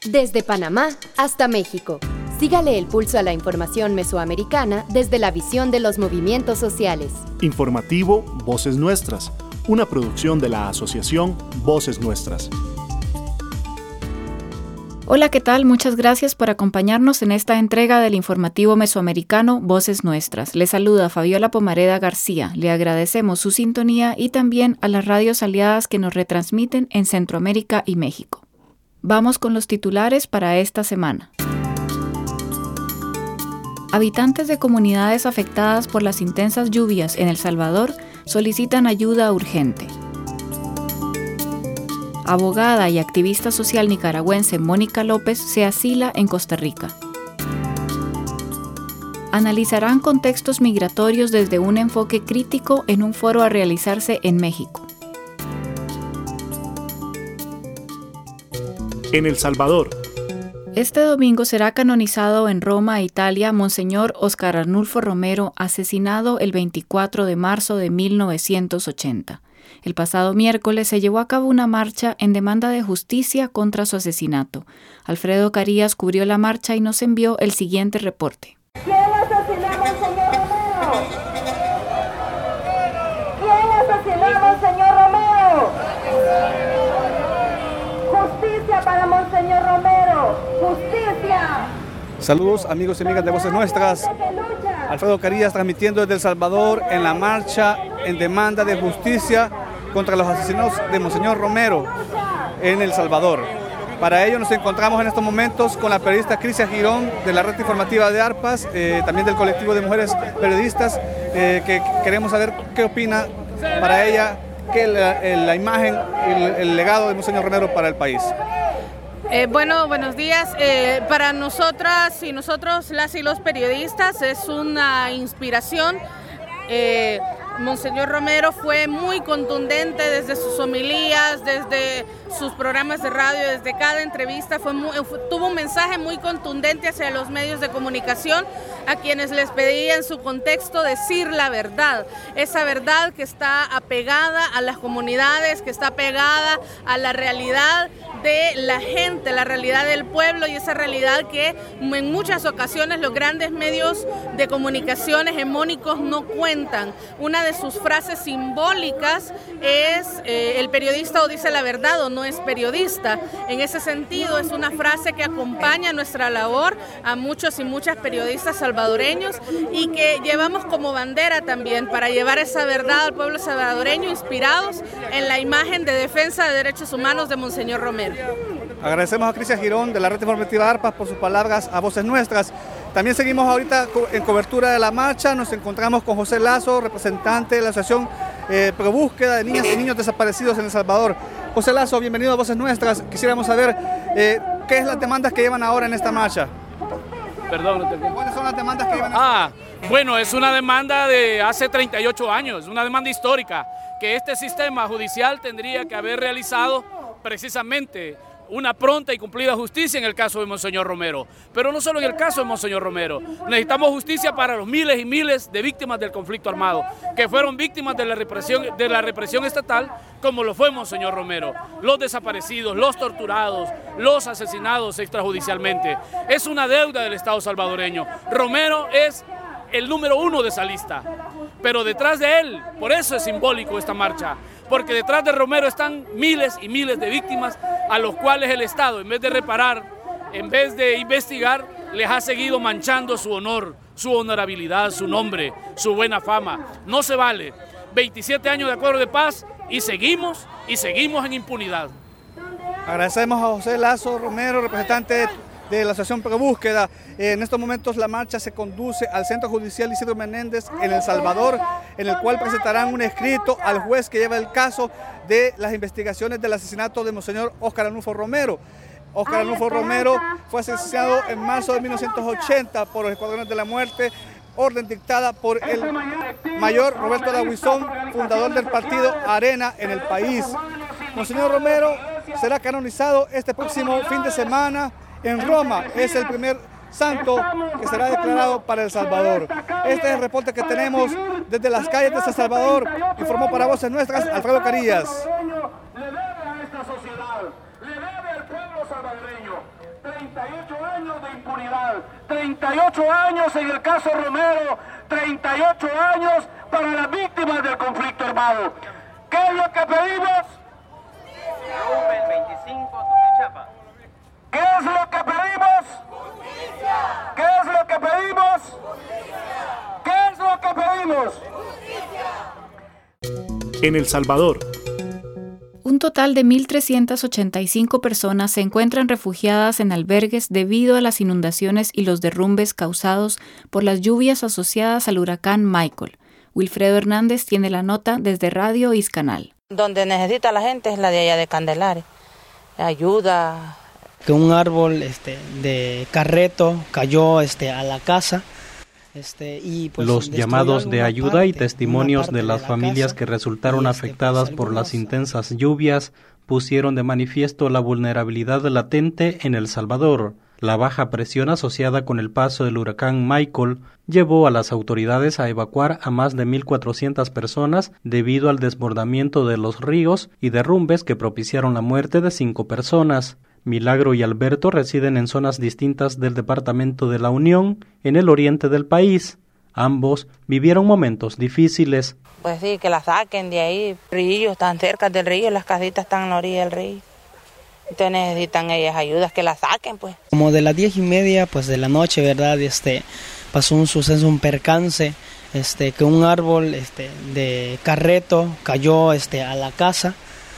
Desde Panamá hasta México. Sígale el pulso a la información mesoamericana desde la visión de los movimientos sociales. Informativo Voces Nuestras, una producción de la asociación Voces Nuestras. Hola, ¿qué tal? Muchas gracias por acompañarnos en esta entrega del informativo mesoamericano Voces Nuestras. Le saluda Fabiola Pomareda García. Le agradecemos su sintonía y también a las radios aliadas que nos retransmiten en Centroamérica y México. Vamos con los titulares para esta semana. Habitantes de comunidades afectadas por las intensas lluvias en El Salvador solicitan ayuda urgente. Abogada y activista social nicaragüense Mónica López se asila en Costa Rica. Analizarán contextos migratorios desde un enfoque crítico en un foro a realizarse en México. En El Salvador. Este domingo será canonizado en Roma, Italia, Monseñor Óscar Arnulfo Romero, asesinado el 24 de marzo de 1980. El pasado miércoles se llevó a cabo una marcha en demanda de justicia contra su asesinato. Alfredo Carías cubrió la marcha y nos envió el siguiente reporte. ¿Quién asesinó a Monseñor Romero? ¿Quién asesinó a Monseñor Romero? Justicia para Monseñor Romero. Justicia. Saludos amigos y amigas de Voces Nuestras. Alfredo Carías transmitiendo desde El Salvador en la marcha en demanda de justicia contra los asesinos de Monseñor Romero en El Salvador. Para ello nos encontramos en estos momentos con la periodista Crisia Girón de la red informativa de ARPAS, también del colectivo de mujeres periodistas, que queremos saber qué opina para ella que la imagen y el legado de Monseñor Romero para el país. Buenos días. Para nosotras y nosotros, las y los periodistas, es una inspiración. Monseñor Romero fue muy contundente desde sus homilías, desde sus programas de radio, desde cada entrevista, tuvo un mensaje muy contundente hacia los medios de comunicación, a quienes les pedía en su contexto decir la verdad, esa verdad que está apegada a las comunidades, que está apegada a la realidad de la gente, la realidad del pueblo, y esa realidad que en muchas ocasiones los grandes medios de comunicación hegemónicos no cuentan. Una de sus frases simbólicas es el periodista o dice la verdad o no es periodista. En ese sentido es una frase que acompaña nuestra labor a muchos y muchas periodistas salvadoreños y que llevamos como bandera también para llevar esa verdad al pueblo salvadoreño, inspirados en la imagen de defensa de derechos humanos de Monseñor Romero. Agradecemos a Crisia Girón de la red informativa ARPAS por sus palabras a Voces Nuestras. También seguimos ahorita en cobertura de la marcha. Nos encontramos con José Lazo, representante de la asociación Pro Búsqueda de Niñas y Niños Desaparecidos en El Salvador. José Lazo, bienvenido a Voces Nuestras. Quisiéramos saber qué es las demandas que llevan ahora en esta marcha. Perdón, no te... ¿Cuáles son las demandas que llevan ahora? Bueno, es una demanda de hace 38 años, una demanda histórica que este sistema judicial tendría que haber realizado precisamente una pronta y cumplida justicia en el caso de Monseñor Romero. Pero no solo en el caso de Monseñor Romero, necesitamos justicia para los miles y miles de víctimas del conflicto armado, que fueron víctimas de la represión estatal, como lo fue Monseñor Romero, los desaparecidos, los torturados, los asesinados extrajudicialmente. Es una deuda del Estado salvadoreño. Romero es el número 1 de esa lista, pero detrás de él, por eso es simbólico esta marcha, porque detrás de Romero están miles y miles de víctimas a los cuales el Estado, en vez de reparar, en vez de investigar, les ha seguido manchando su honor, su honorabilidad, su nombre, su buena fama. No se vale. 27 años de acuerdo de paz y seguimos en impunidad. Agradecemos a José Lazo Romero, representante de la Asociación Pro Búsqueda. En estos momentos la marcha se conduce al Centro Judicial Isidro Menéndez en El Salvador, en el cual presentarán un escrito al juez que lleva el caso de las investigaciones del asesinato de Monseñor Óscar Arnulfo Romero. Óscar Arnulfo Romero fue asesinado en marzo de 1980 por los Escuadrones de la Muerte, orden dictada por el mayor Roberto Dahuizón, fundador del partido Arena en el país. Monseñor Romero será canonizado este próximo fin de semana en Roma. Es el primer santo que será declarado para El Salvador. Este es el reporte que tenemos desde las calles de San Salvador. Informó para Voces Nuestras Alfredo Carías. Le debe a esta sociedad, le debe al pueblo salvadoreño. 38 años de impunidad, 38 años en el caso Romero, 38 años para las víctimas del conflicto armado. ¿Qué es lo que pedimos? Rubén 25, Tutichapa. ¿Qué es lo que pedimos? ¡Justicia! ¿Qué es lo que pedimos? ¡Justicia! ¿Qué es lo que pedimos? ¡Justicia! En El Salvador, un total de 1.385 personas se encuentran refugiadas en albergues debido a las inundaciones y los derrumbes causados por las lluvias asociadas al huracán Michael. Wilfredo Hernández tiene la nota desde Radio Iscanal. Donde necesita la gente es la de allá de Candelaria. Ayuda. Que un árbol de carreto cayó a la casa. Y pues los llamados de ayuda y testimonios de las familias que resultaron afectadas por las intensas lluvias pusieron de manifiesto la vulnerabilidad latente en El Salvador. La baja presión asociada con el paso del huracán Michael llevó a las autoridades a evacuar a más de 1.400 personas debido al desbordamiento de los ríos y derrumbes que propiciaron la muerte de 5 personas. Milagro y Alberto residen en zonas distintas del departamento de La Unión, en el oriente del país. Ambos vivieron momentos difíciles. Pues sí, que la saquen de ahí. Ríos están cerca del río, las casitas están en la orilla del río. Entonces necesitan ellas ayudas, que la saquen, pues. Como de las 10:30, pues de la noche, ¿verdad? Pasó un suceso, un percance, que un árbol, de carreto cayó, a la casa.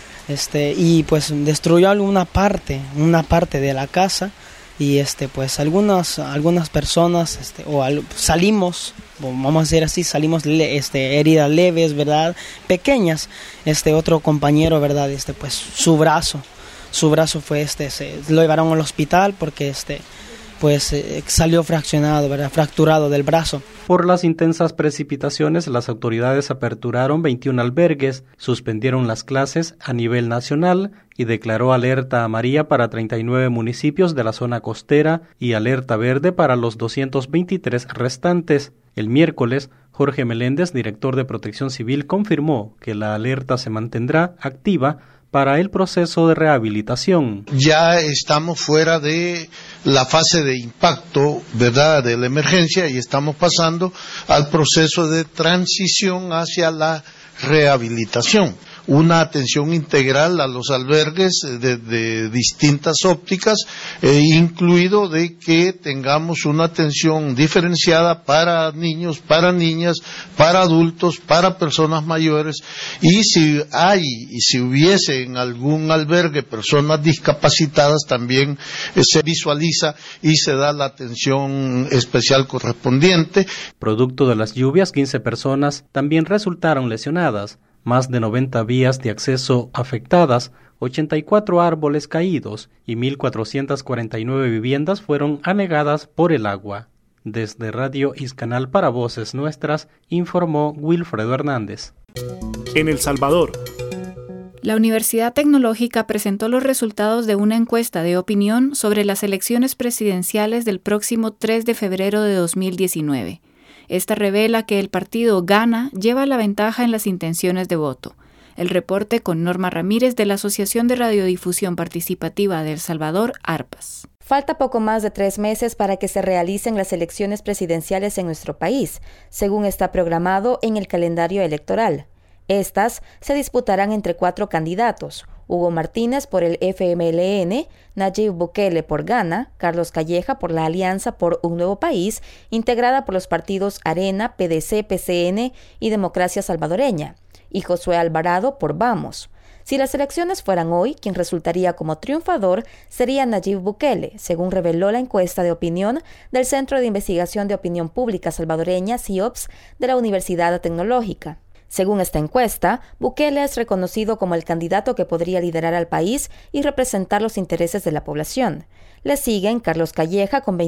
Y pues destruyó una parte de la casa y pues algunas personas salimos, vamos a decir así, salimos heridas leves, verdad, pequeñas. Otro compañero, verdad, pues su brazo fue lo llevaron al hospital porque pues salió fraccionado, ¿verdad? Fracturado del brazo. Por las intensas precipitaciones, las autoridades aperturaron 21 albergues, suspendieron las clases a nivel nacional y declaró alerta amarilla para 39 municipios de la zona costera y alerta verde para los 223 restantes. El miércoles, Jorge Meléndez, director de Protección Civil, confirmó que la alerta se mantendrá activa para el proceso de rehabilitación. Ya estamos fuera de la fase de impacto, ¿verdad?, de la emergencia y estamos pasando al proceso de transición hacia la rehabilitación. Una atención integral a los albergues de distintas ópticas, incluido de que tengamos una atención diferenciada para niños, para niñas, para adultos, para personas mayores, y si hubiese en algún albergue personas discapacitadas, también se visualiza y se da la atención especial correspondiente. Producto de las lluvias, 15 personas también resultaron lesionadas. Más de 90 vías de acceso afectadas, 84 árboles caídos y 1.449 viviendas fueron anegadas por el agua. Desde Radio Iscanal para Voces Nuestras, informó Wilfredo Hernández. En El Salvador, la Universidad Tecnológica presentó los resultados de una encuesta de opinión sobre las elecciones presidenciales del próximo 3 de febrero de 2019. Esta revela que el partido Gana lleva la ventaja en las intenciones de voto. El reporte con Norma Ramírez de la Asociación de Radiodifusión Participativa de El Salvador, ARPAS. Falta poco más de 3 meses para que se realicen las elecciones presidenciales en nuestro país, según está programado en el calendario electoral. Estas se disputarán entre 4 candidatos: Hugo Martínez por el FMLN, Nayib Bukele por Gana, Carlos Calleja por la Alianza por un Nuevo País, integrada por los partidos Arena, PDC, PCN y Democracia Salvadoreña, y Josué Alvarado por Vamos. Si las elecciones fueran hoy, quien resultaría como triunfador sería Nayib Bukele, según reveló la encuesta de opinión del Centro de Investigación de Opinión Pública Salvadoreña, CIOPS, de la Universidad Tecnológica. Según esta encuesta, Bukele es reconocido como el candidato que podría liderar al país y representar los intereses de la población. Le siguen Carlos Calleja con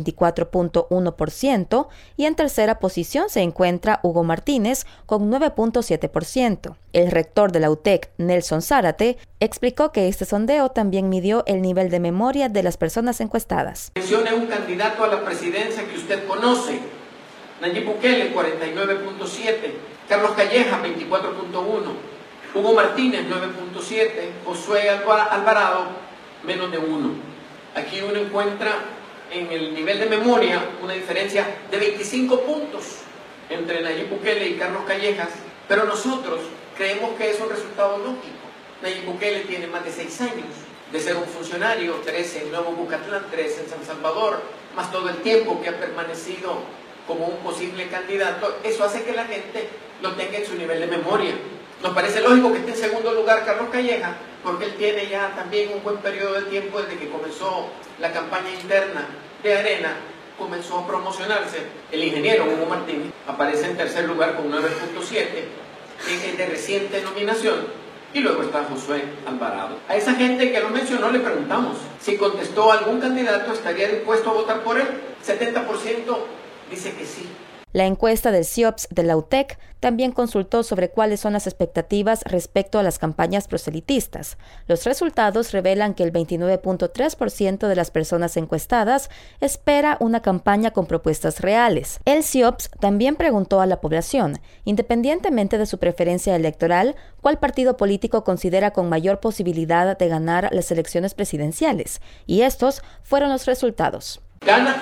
24.1% y en tercera posición se encuentra Hugo Martínez con 9.7%. El rector de la UTEC, Nelson Zárate, explicó que este sondeo también midió el nivel de memoria de las personas encuestadas. Mencione un candidato a la presidencia que usted conoce. Nayib Bukele, 49.7%. Carlos Calleja, 24.1%, Hugo Martínez, 9.7%, Josué Alvarado, menos de 1%. Aquí uno encuentra en el nivel de memoria una diferencia de 25 puntos entre Nayib Bukele y Carlos Callejas, pero nosotros creemos que es un resultado lógico. Nayib Bukele tiene más de 6 años de ser un funcionario, 13 en Nuevo Bucatlán, 13 en San Salvador, más todo el tiempo que ha permanecido como un posible candidato. Eso hace que la gente lo tenga en su nivel de memoria. Nos parece lógico que esté en segundo lugar Carlos Calleja, porque él tiene ya también un buen periodo de tiempo desde que comenzó la campaña interna de Arena, comenzó a promocionarse. El ingeniero Hugo Martínez aparece en tercer lugar con 9.7, es de reciente nominación. Y luego está Josué Alvarado. A esa gente que lo mencionó le preguntamos si contestó a algún candidato, ¿estaría dispuesto a votar por él? 70% dice que sí. La encuesta del CIOPS de la UTEC también consultó sobre cuáles son las expectativas respecto a las campañas proselitistas. Los resultados revelan que el 29.3% de las personas encuestadas espera una campaña con propuestas reales. El CIOPS también preguntó a la población, independientemente de su preferencia electoral, cuál partido político considera con mayor posibilidad de ganar las elecciones presidenciales. Y estos fueron los resultados. Gana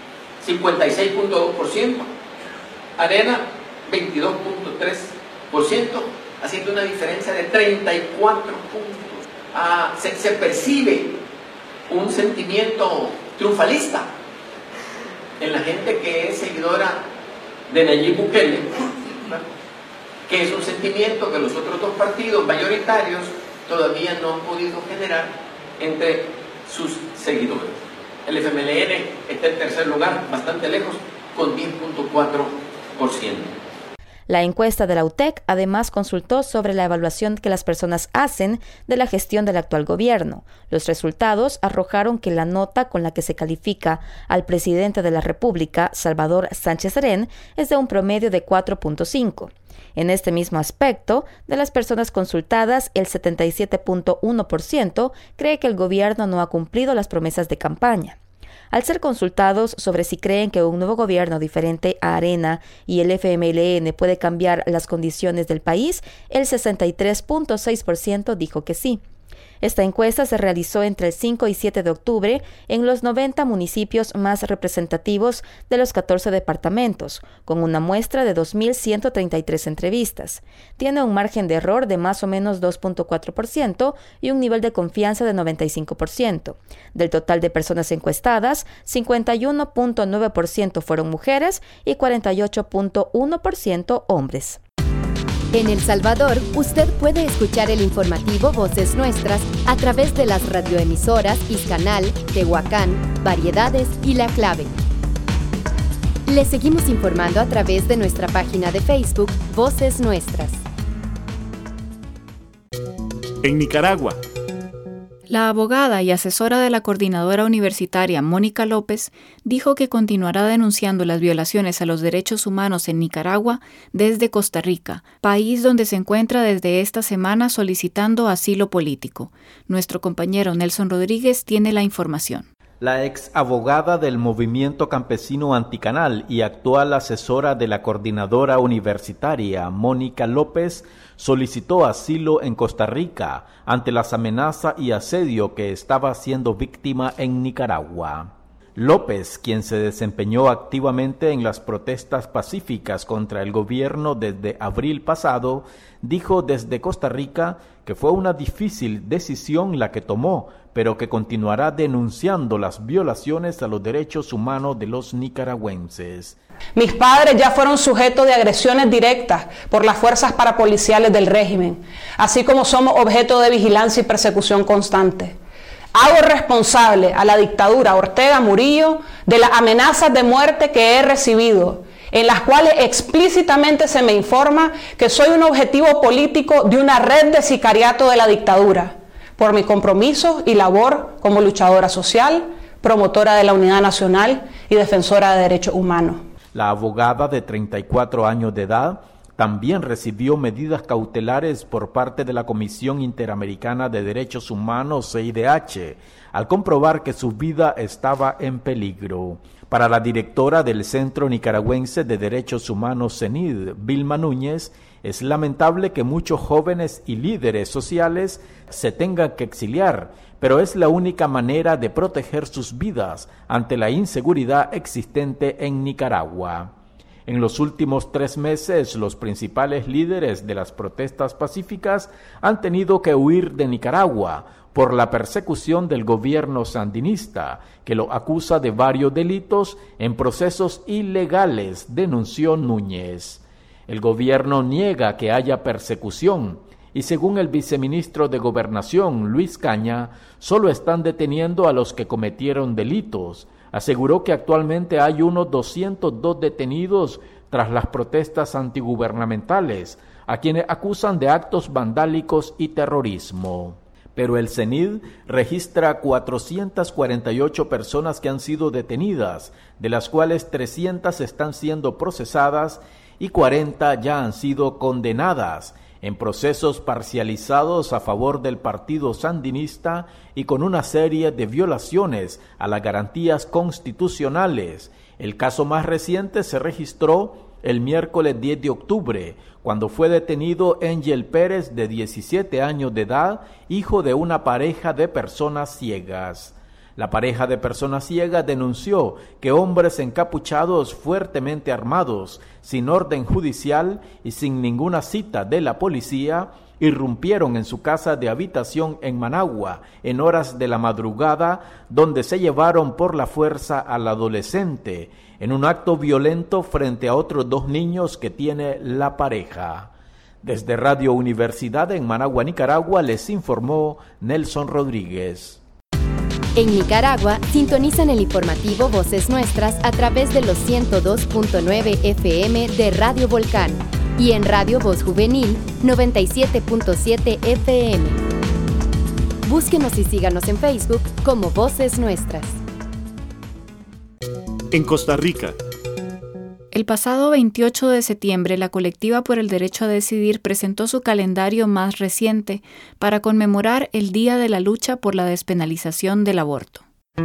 56.2%. Arena 22.3%, haciendo una diferencia de 34 puntos. Se percibe un sentimiento triunfalista en la gente que es seguidora de Nayib Bukele, que es un sentimiento que los otros dos partidos mayoritarios todavía no han podido generar entre sus seguidores. El FMLN está en tercer lugar, bastante lejos, con 10.4%. La encuesta de la UTEC además consultó sobre la evaluación que las personas hacen de la gestión del actual gobierno. Los resultados arrojaron que la nota con la que se califica al presidente de la República, Salvador Sánchez Serén, es de un promedio de 4.5. En este mismo aspecto, de las personas consultadas, el 77.1% cree que el gobierno no ha cumplido las promesas de campaña. Al ser consultados sobre si creen que un nuevo gobierno diferente a Arena y el FMLN puede cambiar las condiciones del país, el 63.6% dijo que sí. Esta encuesta se realizó entre el 5 y 7 de octubre en los 90 municipios más representativos de los 14 departamentos, con una muestra de 2.133 entrevistas. Tiene un margen de error de más o menos 2.4% y un nivel de confianza de 95%. Del total de personas encuestadas, 51.9% fueron mujeres y 48.1% hombres. En El Salvador, usted puede escuchar el informativo Voces Nuestras a través de las radioemisoras Izcanal, Tehuacán, Variedades y La Clave. Le seguimos informando a través de nuestra página de Facebook Voces Nuestras. En Nicaragua. La abogada y asesora de la coordinadora universitaria Mónica López dijo que continuará denunciando las violaciones a los derechos humanos en Nicaragua desde Costa Rica, país donde se encuentra desde esta semana solicitando asilo político. Nuestro compañero Nelson Rodríguez tiene la información. La ex abogada del movimiento campesino anticanal y actual asesora de la coordinadora universitaria Mónica López solicitó asilo en Costa Rica ante las amenazas y asedio que estaba siendo víctima en Nicaragua. López, quien se desempeñó activamente en las protestas pacíficas contra el gobierno desde abril pasado, dijo desde Costa Rica que fue una difícil decisión la que tomó, pero que continuará denunciando las violaciones a los derechos humanos de los nicaragüenses. Mis padres ya fueron sujetos de agresiones directas por las fuerzas parapoliciales del régimen, así como somos objeto de vigilancia y persecución constante. Hago responsable a la dictadura Ortega Murillo de las amenazas de muerte que he recibido, en las cuales explícitamente se me informa que soy un objetivo político de una red de sicariato de la dictadura, por mi compromiso y labor como luchadora social, promotora de la unidad nacional y defensora de derechos humanos. La abogada de 34 años de edad también recibió medidas cautelares por parte de la Comisión Interamericana de Derechos Humanos, CIDH, al comprobar que su vida estaba en peligro. Para la directora del Centro Nicaragüense de Derechos Humanos, CENID, Vilma Núñez, Es lamentable que muchos jóvenes y líderes sociales se tengan que exiliar, pero es la única manera de proteger sus vidas ante la inseguridad existente en Nicaragua. En los últimos 3 meses, los principales líderes de las protestas pacíficas han tenido que huir de Nicaragua por la persecución del gobierno sandinista, que lo acusa de varios delitos en procesos ilegales, denunció Núñez. El gobierno niega que haya persecución y según el viceministro de Gobernación, Luis Caña, solo están deteniendo a los que cometieron delitos. Aseguró que actualmente hay unos 202 detenidos tras las protestas antigubernamentales, a quienes acusan de actos vandálicos y terrorismo. Pero el CENID registra 448 personas que han sido detenidas, de las cuales 300 están siendo procesadas y 40 ya han sido condenadas, en procesos parcializados a favor del partido sandinista y con una serie de violaciones a las garantías constitucionales. El caso más reciente se registró el miércoles 10 de octubre, cuando fue detenido Angel Pérez, de 17 años de edad, hijo de una pareja de personas ciegas. La pareja de personas ciegas denunció que hombres encapuchados fuertemente armados, sin orden judicial y sin ninguna cita de la policía, irrumpieron en su casa de habitación en Managua en horas de la madrugada, donde se llevaron por la fuerza al adolescente, en un acto violento frente a otros 2 niños que tiene la pareja. Desde Radio Universidad en Managua, Nicaragua, les informó Nelson Rodríguez. En Nicaragua, sintonizan el informativo Voces Nuestras a través de los 102.9 FM de Radio Volcán y en Radio Voz Juvenil 97.7 FM. Búsquenos y síganos en Facebook como Voces Nuestras. En Costa Rica. El pasado 28 de septiembre, la Colectiva por el Derecho a Decidir presentó su calendario más reciente para conmemorar el Día de la Lucha por la Despenalización del Aborto.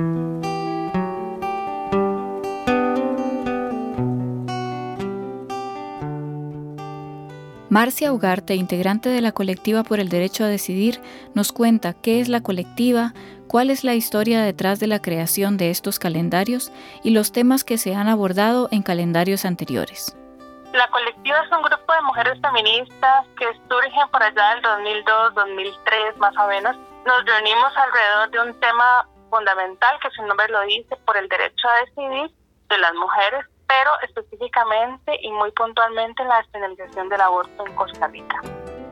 Marcia Ugarte, integrante de la Colectiva por el Derecho a Decidir, nos cuenta qué es la colectiva, cuál es la historia detrás de la creación de estos calendarios y los temas que se han abordado en calendarios anteriores. La colectiva es un grupo de mujeres feministas que surgen por allá del 2002, 2003 más o menos. Nos reunimos alrededor de un tema fundamental que su nombre lo dice, por el derecho a decidir de las mujeres, pero específicamente y muy puntualmente la despenalización del aborto en Costa Rica.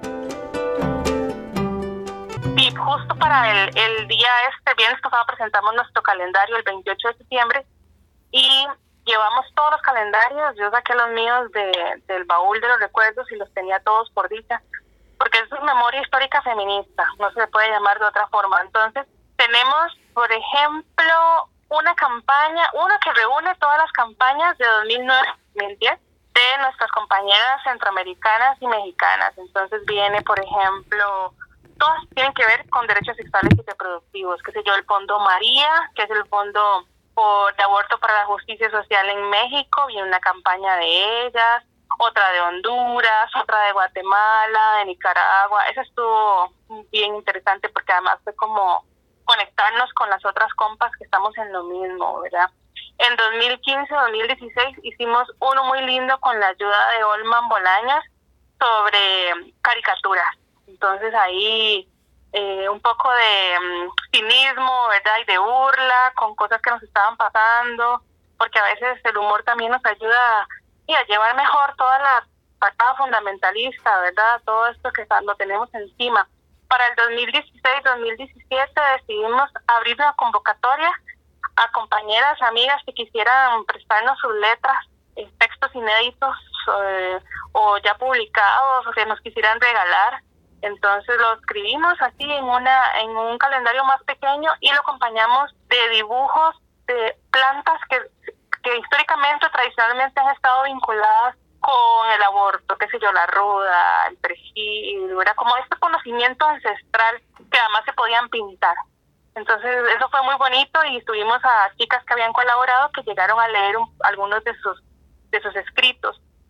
Y justo para el día viernes pasado presentamos nuestro calendario el 28 de septiembre y llevamos todos los calendarios. Yo saqué los míos del baúl de los recuerdos y los tenía todos por dicha, porque es una memoria histórica feminista, no se puede llamar de otra forma. Entonces tenemos, por ejemplo, una campaña, una que reúne todas las campañas de 2009-2010 de nuestras compañeras centroamericanas y mexicanas. Entonces viene, por ejemplo, todas tienen que ver con derechos sexuales y reproductivos, qué sé yo, el Fondo María, que es el Fondo de Aborto para la Justicia Social en México, viene una campaña de ellas, otra de Honduras, otra de Guatemala, de Nicaragua. Esa estuvo bien interesante porque además fue como conectarnos con las otras compas que estamos en lo mismo, ¿verdad? En 2015-2016 hicimos uno muy lindo con la ayuda de Olman Bolaños sobre caricaturas. Entonces ahí un poco de cinismo, ¿verdad? Y de burla con cosas que nos estaban pasando, porque a veces el humor también nos ayuda a llevar mejor toda la patada fundamentalista, ¿verdad? Todo esto que lo tenemos encima. Para el 2016-2017 decidimos abrir una convocatoria a compañeras, amigas que quisieran prestarnos sus letras, textos inéditos o ya publicados o que nos quisieran regalar. Entonces lo escribimos así en un calendario más pequeño y lo acompañamos de dibujos de plantas que históricamente o tradicionalmente han estado vinculadas con el aborto, qué sé yo, la ruda, el perejil, era como este conocimiento ancestral que además se podían pintar. Entonces eso fue muy bonito y tuvimos a chicas que habían colaborado que llegaron a leer algunos de sus escritos.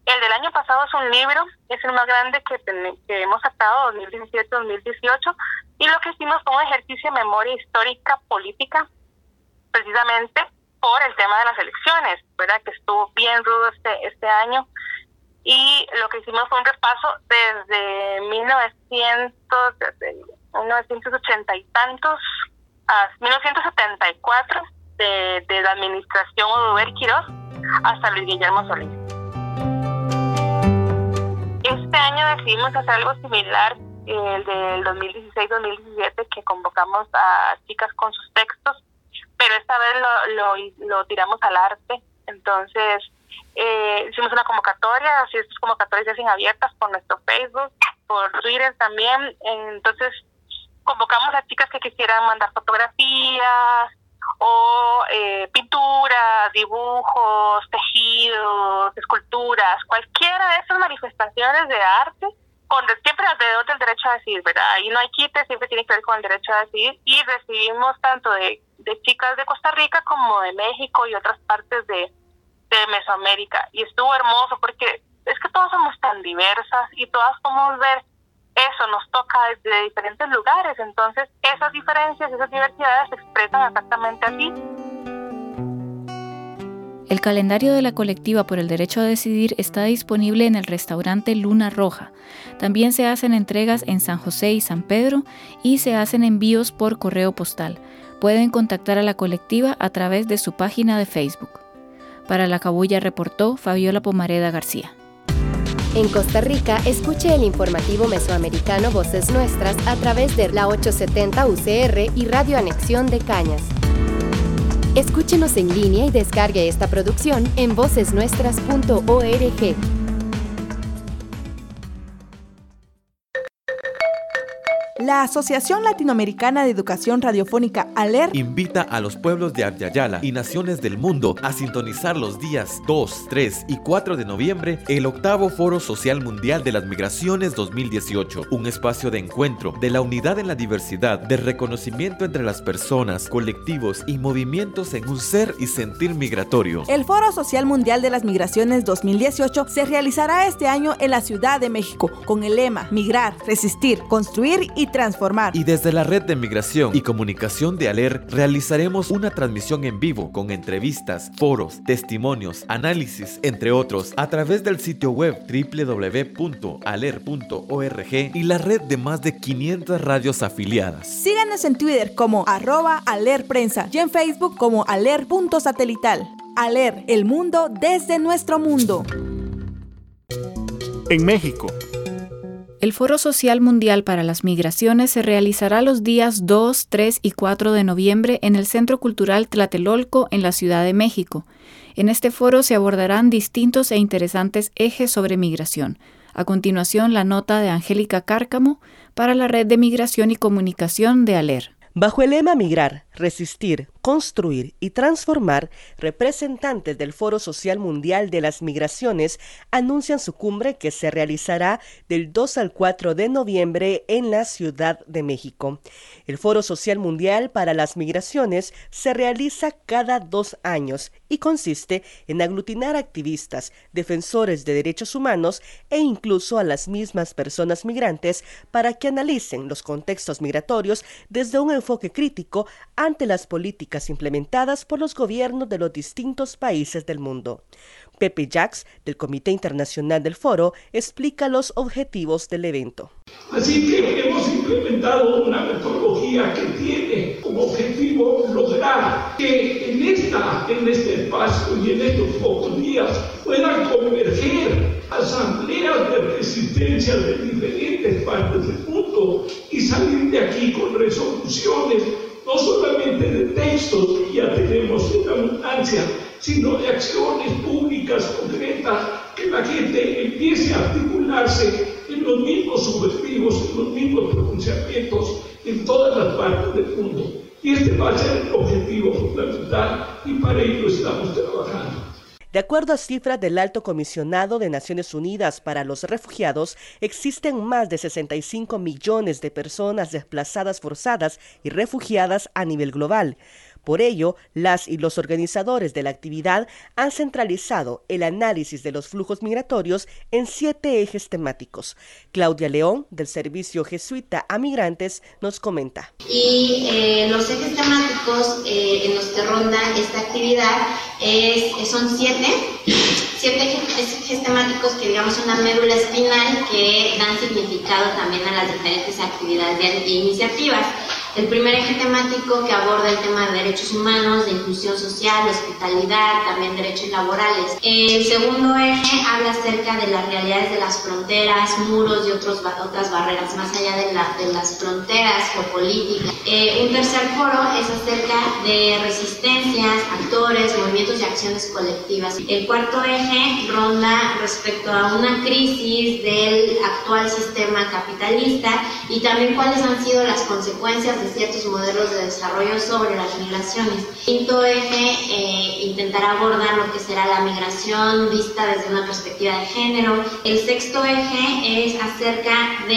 El del año pasado es un libro, es el más grande que hemos sacado, 2017-2018, y lo que hicimos fue un ejercicio de memoria histórica política, precisamente por el tema de las elecciones, ¿verdad? Que estuvo bien rudo este año. Y lo que hicimos fue un repaso desde 1980 y tantos a 1974, de la administración Oduber Quirós hasta Luis Guillermo Solís. Este año decidimos hacer algo similar, el del 2016-2017, que convocamos a chicas con sus textos, pero esta vez lo tiramos al arte. Entonces hicimos una convocatoria, así estas convocatorias se hacen abiertas por nuestro Facebook, por Twitter también. Entonces convocamos a chicas que quisieran mandar fotografías o pinturas, dibujos, tejidos, esculturas, cualquiera de esas manifestaciones de arte, siempre alrededor del derecho a decidir, ¿verdad? Ahí no hay quite, siempre tiene que ver con el derecho a decidir, y recibimos tanto de chicas de Costa Rica como de México y otras partes de Mesoamérica, y estuvo hermoso porque es que todas somos tan diversas y todas podemos ver eso, nos toca desde diferentes lugares, entonces esas diferencias, esas diversidades se expresan exactamente así. El calendario de la colectiva por el derecho a decidir está disponible en el restaurante Luna Roja. También se hacen entregas en San José y San Pedro y se hacen envíos por correo postal. Pueden contactar a la colectiva a través de su página de Facebook. Para La Cabulla reportó Fabiola Pomareda García. En Costa Rica, escuche el informativo mesoamericano Voces Nuestras a través de la 870 UCR y Radio Anexión de Cañas. Escúchenos en línea y descargue esta producción en vocesnuestras.org. La Asociación Latinoamericana de Educación Radiofónica ALER invita a los pueblos de Abyayala y naciones del mundo a sintonizar los días 2, 3 y 4 de noviembre el 8º Foro Social Mundial de las Migraciones 2018, un espacio de encuentro, de la unidad en la diversidad, de reconocimiento entre las personas, colectivos y movimientos en un ser y sentir migratorio. El Foro Social Mundial de las Migraciones 2018 se realizará este año en la Ciudad de México con el lema Migrar, Resistir, Construir y Transformar. Y desde la Red de Migración y Comunicación de ALER realizaremos una transmisión en vivo con entrevistas, foros, testimonios, análisis, entre otros, a través del sitio web www.aler.org y la red de más de 500 radios afiliadas. Síganos en Twitter como @alerprensa y en Facebook como aler.satelital. ALER, el mundo desde nuestro mundo. En México. El Foro Social Mundial para las Migraciones se realizará los días 2, 3 y 4 de noviembre en el Centro Cultural Tlatelolco en la Ciudad de México. En este foro se abordarán distintos e interesantes ejes sobre migración. A continuación, la nota de Angélica Cárcamo para la Red de Migración y Comunicación de ALER. Bajo el lema Migrar, Resistir, Construir y Transformar, representantes del Foro Social Mundial de las Migraciones anuncian su cumbre que se realizará del 2 al 4 de noviembre en la Ciudad de México. El Foro Social Mundial para las Migraciones se realiza cada 2 años y consiste en aglutinar activistas, defensores de derechos humanos e incluso a las mismas personas migrantes para que analicen los contextos migratorios desde un enfoque crítico ante las políticas implementadas por los gobiernos de los distintos países del mundo. Pepe Jacks, del Comité Internacional del Foro, explica los objetivos del evento. Así que hemos implementado una metodología que tiene como objetivo lograr que en este espacio y en estos pocos días puedan converger asambleas de resistencia de diferentes partes del mundo y salir de aquí con resoluciones, no solamente de textos que ya tenemos en abundancia, sino de acciones públicas concretas, que la gente empiece a articularse en los mismos objetivos, en los mismos pronunciamientos en todas las partes del mundo. Y este va a ser el objetivo fundamental y para ello estamos trabajando. De acuerdo a cifras del Alto Comisionado de Naciones Unidas para los Refugiados, existen más de 65 millones de personas desplazadas forzadas y refugiadas a nivel global. Por ello, las y los organizadores de la actividad han centralizado el análisis de los flujos migratorios en 7 ejes temáticos. Claudia León, del Servicio Jesuita a Migrantes, nos comenta. Y los ejes temáticos en los que ronda esta actividad son 7 ejes temáticos que digamos una médula espinal que dan significado también a las diferentes actividades e iniciativas. El primer eje temático que aborda el tema de derechos humanos, de inclusión social, hospitalidad, también derechos laborales. El segundo eje habla acerca de las realidades de las fronteras, muros y otras barreras, más allá de las fronteras geopolíticas. Un tercer foro es acerca de resistencias, actores, movimientos y acciones colectivas. El cuarto eje ronda respecto a una crisis del actual sistema capitalista y también cuáles han sido las consecuencias de ciertos modelos de desarrollo sobre las migraciones. Quinto eje intentará abordar lo que será la migración vista desde una perspectiva de género. El sexto eje es acerca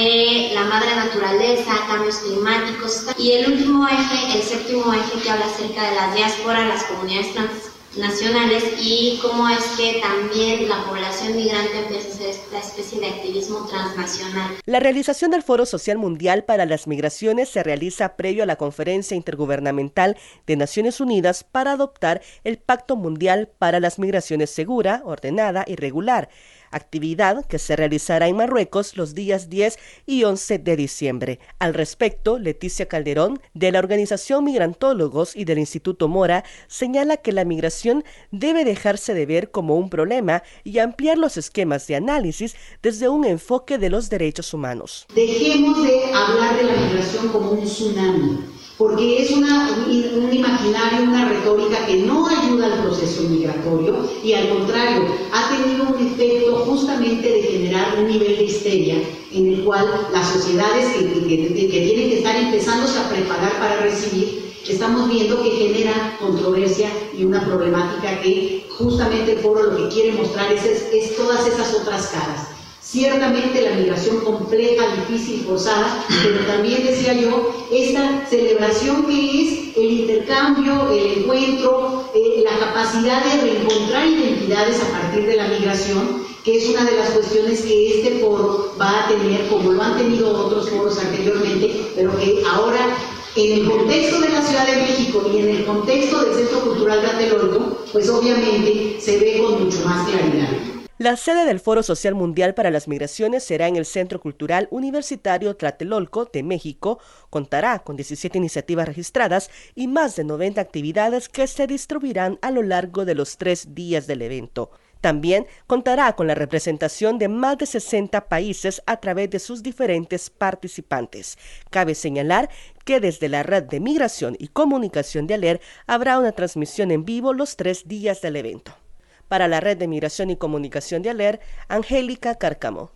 de la madre naturaleza, cambios climáticos. Y el último eje, el séptimo eje, que habla acerca de la diáspora, las comunidades transnacionales y cómo es que también la población migrante empieza a hacer esta especie de activismo transnacional. La realización del Foro Social Mundial para las Migraciones se realiza previo a la Conferencia Intergubernamental de Naciones Unidas para adoptar el Pacto Mundial para las Migraciones segura, ordenada y regular, actividad que se realizará en Marruecos los días 10 y 11 de diciembre. Al respecto, Leticia Calderón, de la Organización Migrantólogos y del Instituto Mora, señala que la migración debe dejarse de ver como un problema y ampliar los esquemas de análisis desde un enfoque de los derechos humanos. Dejemos de hablar de la migración como un tsunami, porque es un imaginario, una retórica que no ayuda al proceso migratorio y al contrario, ha tenido un efecto justamente de generar un nivel de histeria en el cual las sociedades que tienen que estar empezándose a preparar para recibir, estamos viendo que genera controversia y una problemática que justamente el foro lo que quiere mostrar es todas esas otras caras. Ciertamente la migración compleja, difícil, forzada, pero también decía yo, esta celebración que es el intercambio, el encuentro, la capacidad de reencontrar identidades a partir de la migración, que es una de las cuestiones que este foro va a tener, como lo han tenido otros foros anteriormente, pero que ahora en el contexto de la Ciudad de México y en el contexto del Centro Cultural Tlatelolco, pues obviamente se ve con mucho más claridad. La sede del Foro Social Mundial para las Migraciones será en el Centro Cultural Universitario Tlatelolco de México. Contará con 17 iniciativas registradas y más de 90 actividades que se distribuirán a lo largo de los 3 días del evento. También contará con la representación de más de 60 países a través de sus diferentes participantes. Cabe señalar que desde la Red de Migración y Comunicación de ALER habrá una transmisión en vivo los 3 días del evento. Para la Red de Migración y Comunicación de ALER, Angélica Cárcamo.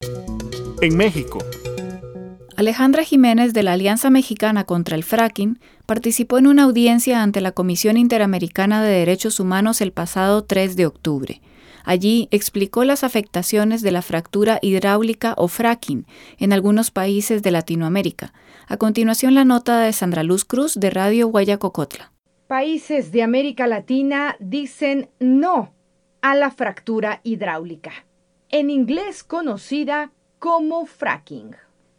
En México. Alejandra Jiménez, de la Alianza Mexicana contra el Fracking, participó en una audiencia ante la Comisión Interamericana de Derechos Humanos el pasado 3 de octubre. Allí explicó las afectaciones de la fractura hidráulica o fracking en algunos países de Latinoamérica. A continuación, la nota de Sandra Luz Cruz, de Radio Guayacocotla. Países de América Latina dicen no a la fractura hidráulica, en inglés conocida como fracking.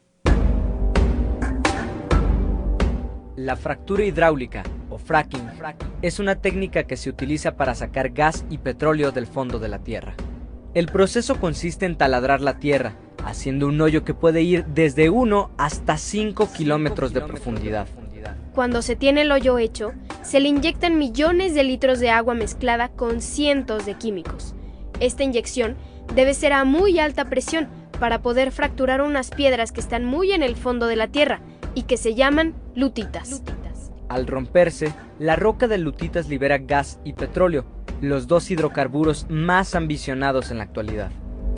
La fractura hidráulica, o fracking, es una técnica que se utiliza para sacar gas y petróleo del fondo de la tierra. El proceso consiste en taladrar la tierra, haciendo un hoyo que puede ir desde 1 hasta 5 kilómetros de profundidad. Cuando se tiene el hoyo hecho, se le inyectan millones de litros de agua mezclada con cientos de químicos. Esta inyección debe ser a muy alta presión para poder fracturar unas piedras que están muy en el fondo de la tierra y que se llaman lutitas. Al romperse, la roca de lutitas libera gas y petróleo, los 2 hidrocarburos más ambicionados en la actualidad.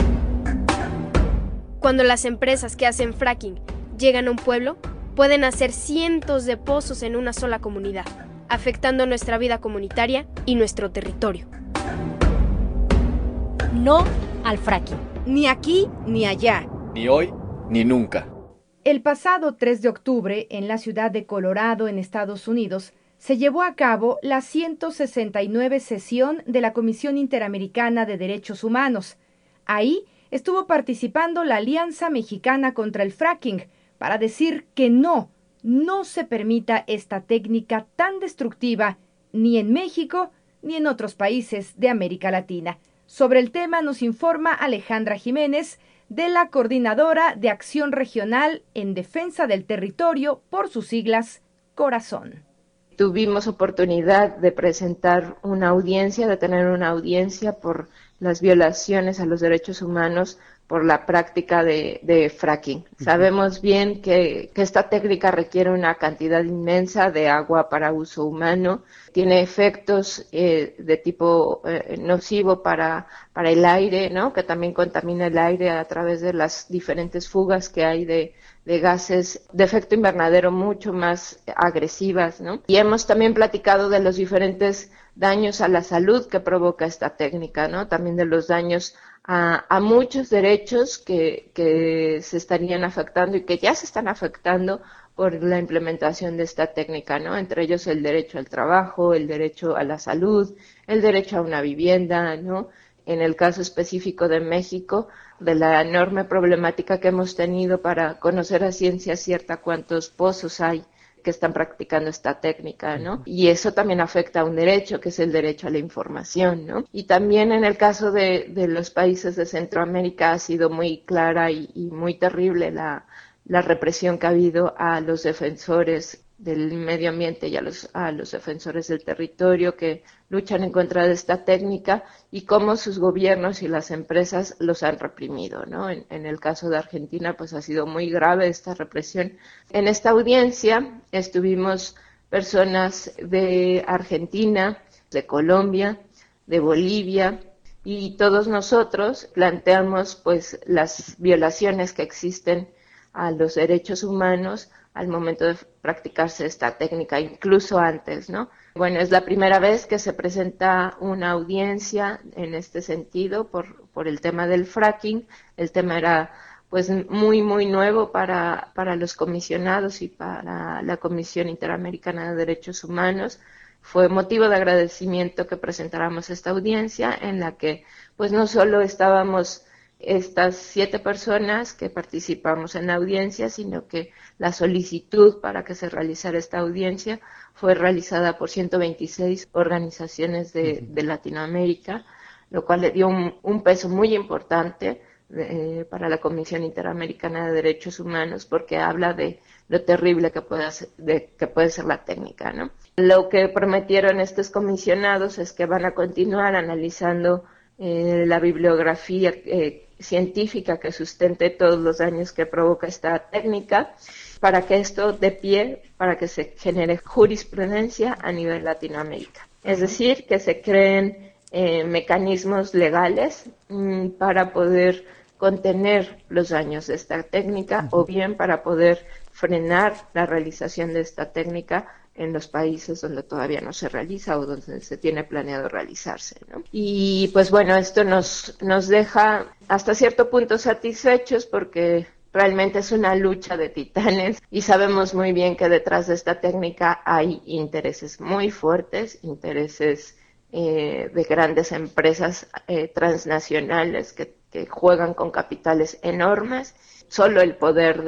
Cuando las empresas que hacen fracking llegan a un pueblo, pueden hacer cientos de pozos en una sola comunidad, afectando nuestra vida comunitaria y nuestro territorio. No al fracking, ni aquí ni allá. Ni hoy ni nunca. El pasado 3 de octubre, en la ciudad de Colorado, en Estados Unidos, se llevó a cabo la 169 sesión de la Comisión Interamericana de Derechos Humanos. Ahí estuvo participando la Alianza Mexicana contra el Fracking para decir que no se permita esta técnica tan destructiva ni en México ni en otros países de América Latina. Sobre el tema nos informa Alejandra Jiménez, de la Coordinadora de Acción Regional en Defensa del Territorio, por sus siglas, Corazón. Tuvimos oportunidad de presentar una audiencia, de tener una audiencia por las violaciones a los derechos humanos por la práctica de fracking. Sabemos bien que esta técnica requiere una cantidad inmensa de agua para uso humano, tiene efectos de tipo nocivo para el aire, ¿no? Que también contamina el aire a través de las diferentes fugas que hay de gases de efecto invernadero mucho más agresivas, ¿no? Y hemos también platicado de los diferentes daños a la salud que provoca esta técnica, ¿no? También de los daños a muchos derechos que se estarían afectando y que ya se están afectando por la implementación de esta técnica, ¿no? Entre ellos el derecho al trabajo, el derecho a la salud, el derecho a una vivienda, ¿no? En el caso específico de México, de la enorme problemática que hemos tenido para conocer a ciencia cierta cuántos pozos hay que están practicando esta técnica, ¿no? Y eso también afecta a un derecho, que es el derecho a la información, ¿no? Y también en el caso de los países de Centroamérica ha sido muy clara y muy terrible la represión que ha habido a los defensores del medio ambiente y a los defensores del territorio que luchan en contra de esta técnica y cómo sus gobiernos y las empresas los han reprimido, ¿no? En el caso de Argentina, pues ha sido muy grave esta represión. En esta audiencia estuvimos personas de Argentina, de Colombia, de Bolivia, y todos nosotros planteamos pues las violaciones que existen a los derechos humanos al momento de practicarse esta técnica, incluso antes, ¿no? Bueno, es la primera vez que se presenta una audiencia en este sentido por el tema del fracking. El tema era pues muy nuevo para los comisionados y para la Comisión Interamericana de Derechos Humanos. Fue motivo de agradecimiento que presentáramos esta audiencia en la que pues no solo estábamos estas 7 personas que participamos en la audiencia, sino que la solicitud para que se realizara esta audiencia fue realizada por 126 organizaciones de Latinoamérica, lo cual le dio un peso muy importante para la Comisión Interamericana de Derechos Humanos, porque habla de lo terrible que puede ser la técnica, ¿no? Lo que prometieron estos comisionados es que van a continuar analizando la bibliografía científica que sustente todos los daños que provoca esta técnica, para que esto dé pie, para que se genere jurisprudencia a nivel Latinoamérica. Es decir, que se creen mecanismos legales para poder contener los daños de esta técnica o bien para poder frenar la realización de esta técnica en los países donde todavía no se realiza o donde se tiene planeado realizarse, ¿no? Y pues bueno, esto nos deja hasta cierto punto satisfechos porque realmente es una lucha de titanes y sabemos muy bien que detrás de esta técnica hay intereses muy fuertes, intereses de grandes empresas transnacionales que juegan con capitales enormes. Solo el poder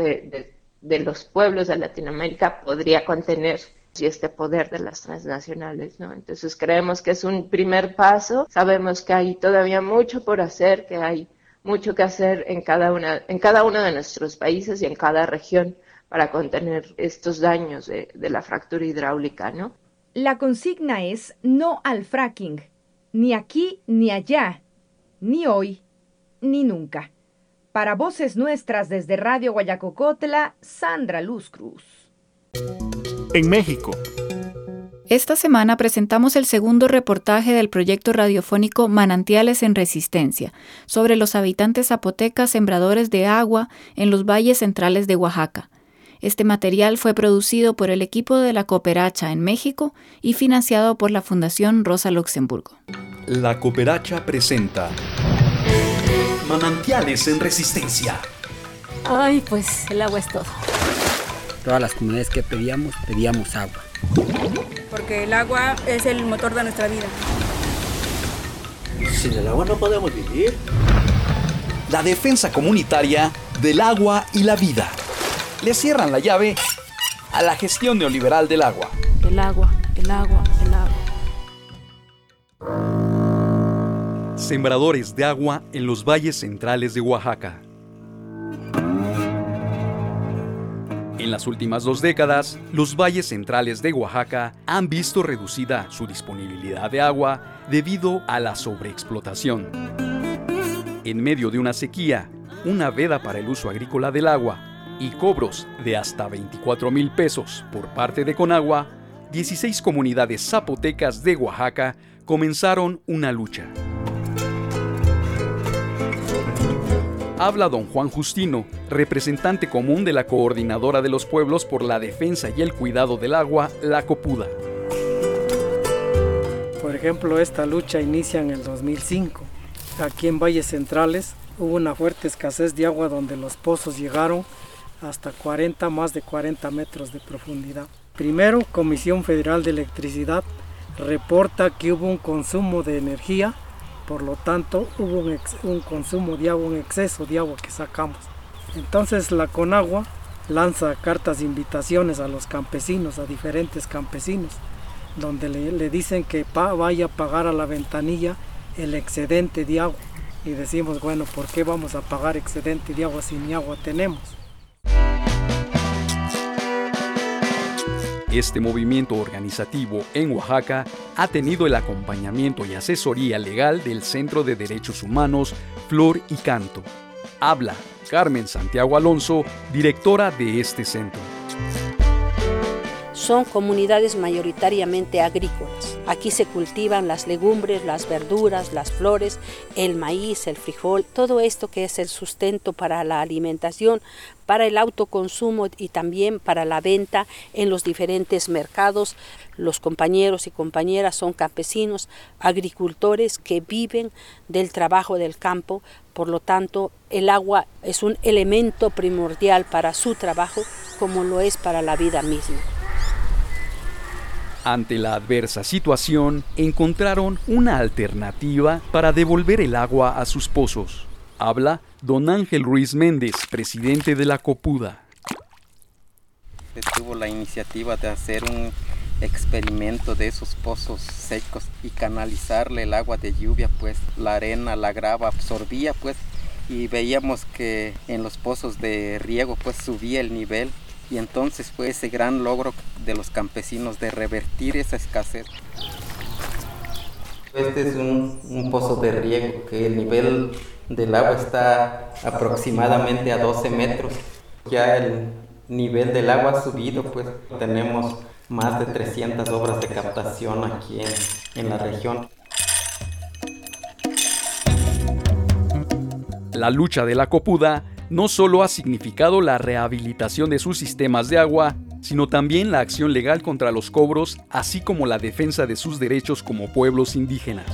de los pueblos de Latinoamérica podría contener este poder de las transnacionales, ¿no? Entonces creemos que es un primer paso. Sabemos que hay todavía mucho por hacer, que hay mucho que hacer en cada uno de nuestros países y en cada región para contener estos daños de la fractura hidráulica, ¿no? La consigna es no al fracking, ni aquí ni allá, ni hoy ni nunca. Para Voces Nuestras desde Radio Guayacocotla, Sandra Luz Cruz. En México. Esta semana presentamos el segundo reportaje del proyecto radiofónico Manantiales en Resistencia, sobre los habitantes zapotecas sembradores de agua en los valles centrales de Oaxaca. Este material fue producido por el equipo de la Cooperacha en México y financiado por la Fundación Rosa Luxemburgo. La Cooperacha presenta Manantiales en Resistencia. Ay, pues el agua es todo. Todas las comunidades que pedíamos agua. ¿Por porque el agua es el motor de nuestra vida. Sin el agua no podemos vivir. La defensa comunitaria del agua y la vida. Le cierran la llave a la gestión neoliberal del agua. El agua, el agua, el agua. Sembradores de agua en los valles centrales de Oaxaca. En las últimas 2 décadas, los valles centrales de Oaxaca han visto reducida su disponibilidad de agua debido a la sobreexplotación. En medio de una sequía, una veda para el uso agrícola del agua y cobros de hasta 24,000 pesos por parte de Conagua, 16 comunidades zapotecas de Oaxaca comenzaron una lucha. Habla don Juan Justino, representante común de la Coordinadora de los Pueblos por la Defensa y el Cuidado del Agua, la COPUDA. Por ejemplo, esta lucha inicia en el 2005. Aquí en Valles Centrales hubo una fuerte escasez de agua donde los pozos llegaron hasta más de 40 metros de profundidad. Primero, Comisión Federal de Electricidad reporta que hubo un consumo de energía, por lo tanto hubo un consumo de agua, un exceso de agua que sacamos. Entonces la Conagua lanza cartas de invitaciones a los campesinos, a diferentes campesinos, donde le dicen que vaya a pagar a la ventanilla el excedente de agua. Y decimos, bueno, ¿por qué vamos a pagar excedente de agua si ni agua tenemos? Este movimiento organizativo en Oaxaca ha tenido el acompañamiento y asesoría legal del Centro de Derechos Humanos Flor y Canto. Habla Carmen Santiago Alonso, directora de este centro. Son comunidades mayoritariamente agrícolas. Aquí se cultivan las legumbres, las verduras, las flores, el maíz, el frijol, todo esto que es el sustento para la alimentación, para el autoconsumo y también para la venta en los diferentes mercados. Los compañeros y compañeras son campesinos, agricultores que viven del trabajo del campo, por lo tanto el agua es un elemento primordial para su trabajo como lo es para la vida misma. Ante la adversa situación, encontraron una alternativa para devolver el agua a sus pozos. Habla don Ángel Ruiz Méndez, presidente de la COPUDA. Se tuvo la iniciativa de hacer un experimento de esos pozos secos y canalizarle el agua de lluvia, pues la arena, la grava absorbía, pues, y veíamos que en los pozos de riego pues subía el nivel. Y entonces fue ese gran logro de los campesinos de revertir esa escasez. Este es un pozo de riego que el nivel del agua está aproximadamente a 12 metros. Ya el nivel del agua ha subido, pues tenemos más de 300 obras de captación aquí en la región. La lucha de la COPUDA no solo ha significado la rehabilitación de sus sistemas de agua, sino también la acción legal contra los cobros, así como la defensa de sus derechos como pueblos indígenas.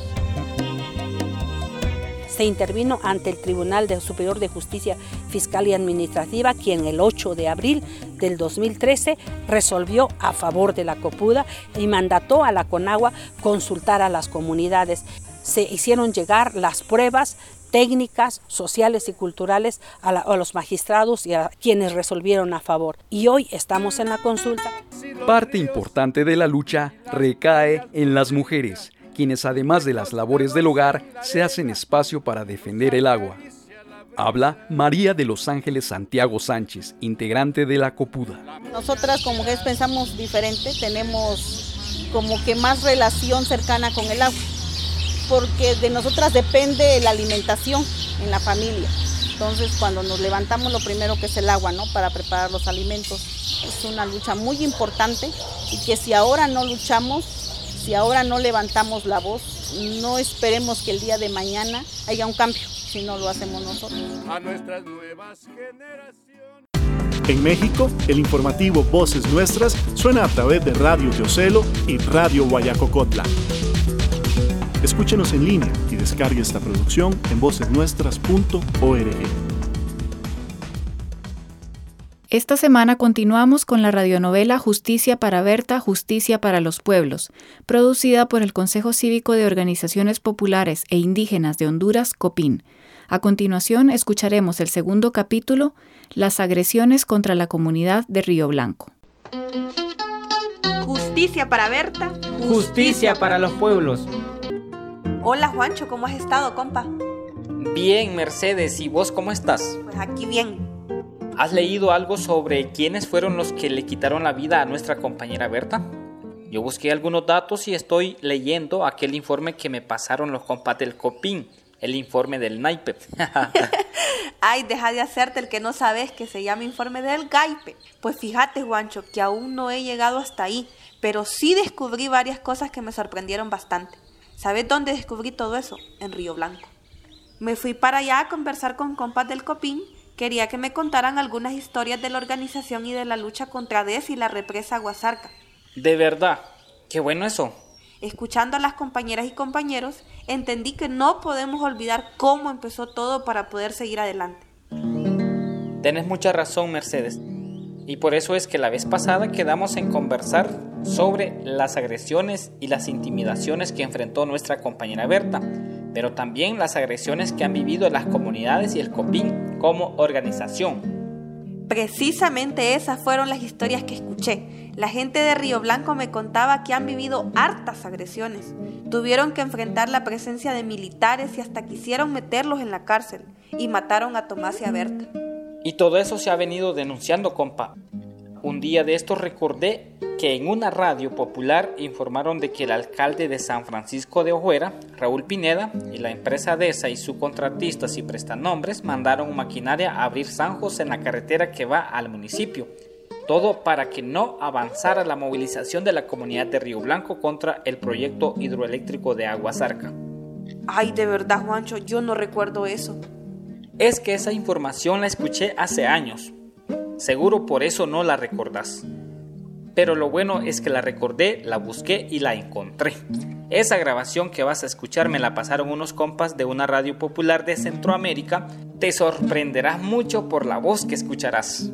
Se intervino ante el Tribunal Superior de Justicia Fiscal y Administrativa, quien el 8 de abril del 2013 resolvió a favor de la COPUDA y mandató a la Conagua consultar a las comunidades. Se hicieron llegar las pruebas técnicas, sociales y culturales a los magistrados y a quienes resolvieron a favor. Y hoy estamos en la consulta. Parte importante de la lucha recae en las mujeres, quienes además de las labores del hogar, se hacen espacio para defender el agua. Habla María de los Ángeles Santiago Sánchez, integrante de la COPUDA. Nosotras como mujeres pensamos diferente, tenemos como que más relación cercana con el agua, porque de nosotras depende la alimentación en la familia. Entonces cuando nos levantamos lo primero que es el agua, ¿no? Para preparar los alimentos. Es una lucha muy importante y que si ahora no luchamos, si ahora no levantamos la voz, no esperemos que el día de mañana haya un cambio, si no lo hacemos nosotros. A nuestras nuevas generaciones. En México, el informativo Voces Nuestras suena a través de Radio Teocelo y Radio Guayacocotla. Escúchenos en línea y descargue esta producción en vocesnuestras.org. Esta semana continuamos con la radionovela Justicia para Berta, Justicia para los Pueblos, producida por el Consejo Cívico de Organizaciones Populares e Indígenas de Honduras, COPIN. A continuación escucharemos el segundo capítulo, Las agresiones contra la comunidad de Río Blanco. Justicia para Berta, justicia para los pueblos. Hola Juancho, ¿cómo has estado, compa? Bien, Mercedes, ¿y vos cómo estás? Pues aquí bien. ¿Has leído algo sobre quiénes fueron los que le quitaron la vida a nuestra compañera Berta? Yo busqué algunos datos y estoy leyendo aquel informe que me pasaron los compas del COPIN, el informe del naipe. Ay, deja de hacerte el que no sabes que se llama informe del gaipe. Pues fíjate, Juancho, que aún no he llegado hasta ahí, pero sí descubrí varias cosas que me sorprendieron bastante. ¿Sabes dónde descubrí todo eso? En Río Blanco. Me fui para allá a conversar con compas del COPIN. Quería que me contaran algunas historias de la organización y de la lucha contra DES y la represa Aguasarca. ¿De verdad? ¡Qué bueno eso! Escuchando a las compañeras y compañeros, entendí que no podemos olvidar cómo empezó todo para poder seguir adelante. Tienes mucha razón, Mercedes. Y por eso es que la vez pasada quedamos en conversar sobre las agresiones y las intimidaciones que enfrentó nuestra compañera Berta, pero también las agresiones que han vivido las comunidades y el COPIN como organización. Precisamente esas fueron las historias que escuché. La gente de Río Blanco me contaba que han vivido hartas agresiones. Tuvieron que enfrentar la presencia de militares y hasta quisieron meterlos en la cárcel y mataron a Tomás y a Berta. Y todo eso se ha venido denunciando, compa. Un día de esto recordé que en una radio popular informaron de que el alcalde de San Francisco de Ojeda, Raúl Pineda, y la empresa DESA y subcontratistas y prestanombres mandaron maquinaria a abrir zanjos en la carretera que va al municipio. Todo para que no avanzara la movilización de la comunidad de Río Blanco contra el proyecto hidroeléctrico de Aguasarca. Ay, de verdad, Juancho, yo no recuerdo eso. Es que esa información la escuché hace años. Seguro por eso no la recordás. Pero lo bueno es que la recordé, la busqué y la encontré. Esa grabación que vas a escuchar me la pasaron unos compas de una radio popular de Centroamérica. Te sorprenderás mucho por la voz que escucharás.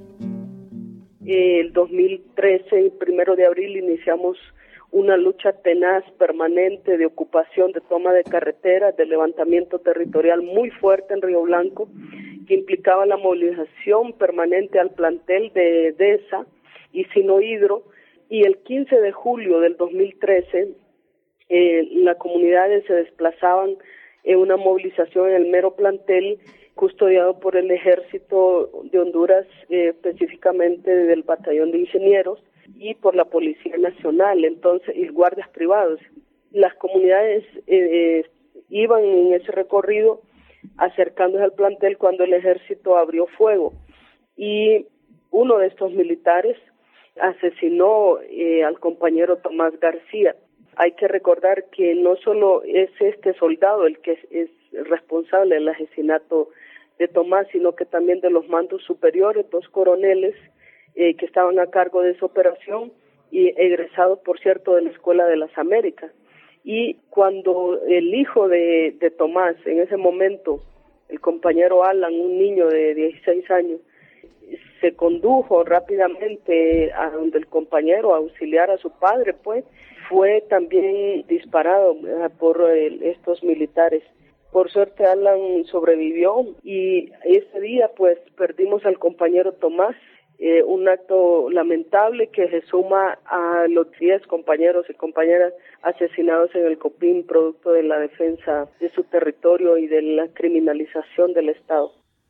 El 2013, el 1 de abril, iniciamos una lucha tenaz, permanente, de ocupación, de toma de carreteras, de levantamiento territorial muy fuerte en Río Blanco, que implicaba la movilización permanente al plantel de DESA y Sinohidro, y el 15 de julio del 2013 las comunidades se desplazaban en una movilización en el mero plantel custodiado por el Ejército de Honduras, específicamente del Batallón de Ingenieros, y por la Policía Nacional, entonces, y guardias privados. Las comunidades iban en ese recorrido acercándose al plantel cuando el ejército abrió fuego y uno de estos militares asesinó al compañero Tomás García. Hay que recordar que no solo es este soldado el que es responsable del asesinato de Tomás, sino que también de los mandos superiores, 2 coroneles que estaban a cargo de esa operación y egresados, por cierto, de la Escuela de las Américas. Y cuando el hijo de Tomás, en ese momento, el compañero Alan, un niño de 16 años, se condujo rápidamente a donde el compañero a auxiliar a su padre, pues, fue también disparado por estos militares. Por suerte Alan sobrevivió y ese día pues perdimos al compañero Tomás, un acto lamentable que se suma a los 10 compañeros y compañeras asesinados en el COPIN producto de la defensa de su territorio y de la criminalización del Estado.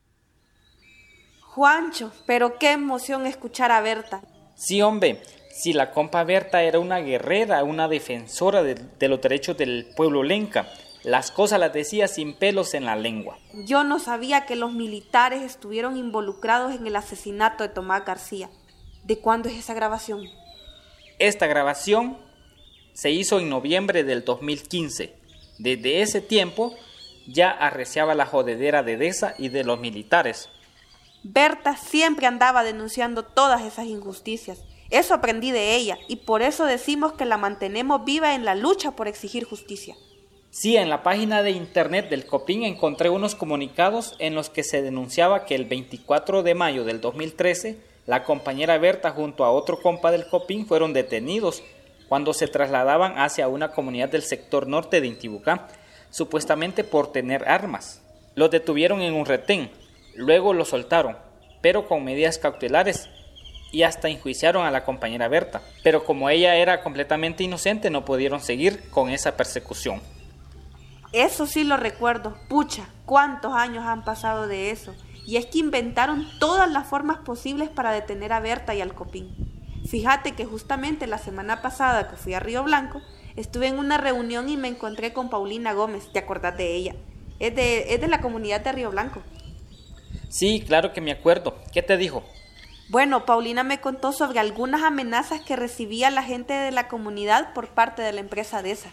Juancho, pero qué emoción escuchar a Berta. Sí, hombre, si la compa Berta era una guerrera, una defensora de los derechos del pueblo lenca. Las cosas las decía sin pelos en la lengua. Yo no sabía que los militares estuvieron involucrados en el asesinato de Tomás García. ¿De cuándo es esa grabación? Esta grabación se hizo en noviembre del 2015. Desde ese tiempo ya arreciaba la jodedera de DESA y de los militares. Berta siempre andaba denunciando todas esas injusticias. Eso aprendí de ella y por eso decimos que la mantenemos viva en la lucha por exigir justicia. Sí, en la página de internet del COPIN encontré unos comunicados en los que se denunciaba que el 24 de mayo del 2013 la compañera Berta junto a otro compa del COPIN fueron detenidos cuando se trasladaban hacia una comunidad del sector norte de Intibucá, supuestamente por tener armas. Los detuvieron en un retén, luego los soltaron, pero con medidas cautelares, y hasta enjuiciaron a la compañera Berta. Pero como ella era completamente inocente, no pudieron seguir con esa persecución. Eso sí lo recuerdo. Pucha, ¿cuántos años han pasado de eso? Y es que inventaron todas las formas posibles para detener a Berta y al COPIN. Fíjate que justamente la semana pasada que fui a Río Blanco, estuve en una reunión y me encontré con Paulina Gómez. ¿Te acordás de ella? Es de la comunidad de Río Blanco. Sí, claro que me acuerdo. ¿Qué te dijo? Bueno, Paulina me contó sobre algunas amenazas que recibía la gente de la comunidad por parte de la empresa DESA.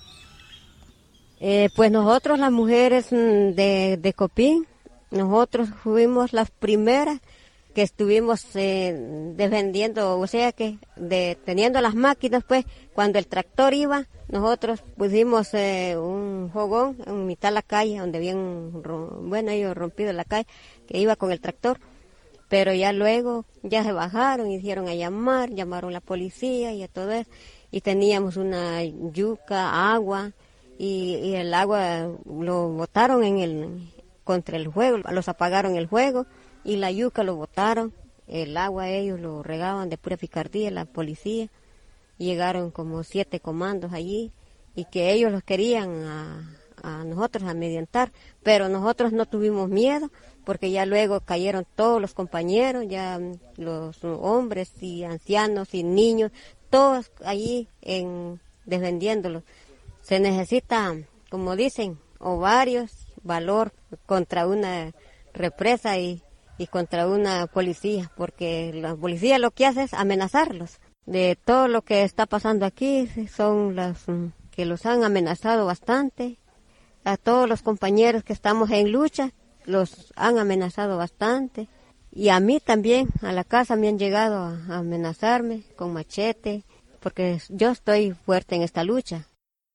Pues nosotros las mujeres de COPIN, nosotros fuimos las primeras que estuvimos defendiendo, o sea que teniendo las máquinas, pues cuando el tractor iba, nosotros pusimos un fogón en mitad de la calle, donde habían, ellos rompido la calle, que iba con el tractor, pero ya luego ya se bajaron, hicieron a llamaron a la policía y a todo eso, y teníamos una yuca, agua, y el agua lo botaron contra el fuego, los apagaron el fuego, y la yuca lo botaron, el agua ellos lo regaban de pura picardía, la policía. Llegaron como 7 comandos allí y que ellos los querían a nosotros amedrentar, pero nosotros no tuvimos miedo porque ya luego cayeron todos los compañeros, ya los hombres y ancianos y niños, todos allí defendiéndolos. Se necesita, como dicen, ovarios, valor contra una represa y contra una policía, porque la policía lo que hace es amenazarlos. De todo lo que está pasando aquí, son las que los han amenazado bastante. A todos los compañeros que estamos en lucha, los han amenazado bastante. Y a mí también, a la casa me han llegado a amenazarme con machete, porque yo estoy fuerte en esta lucha.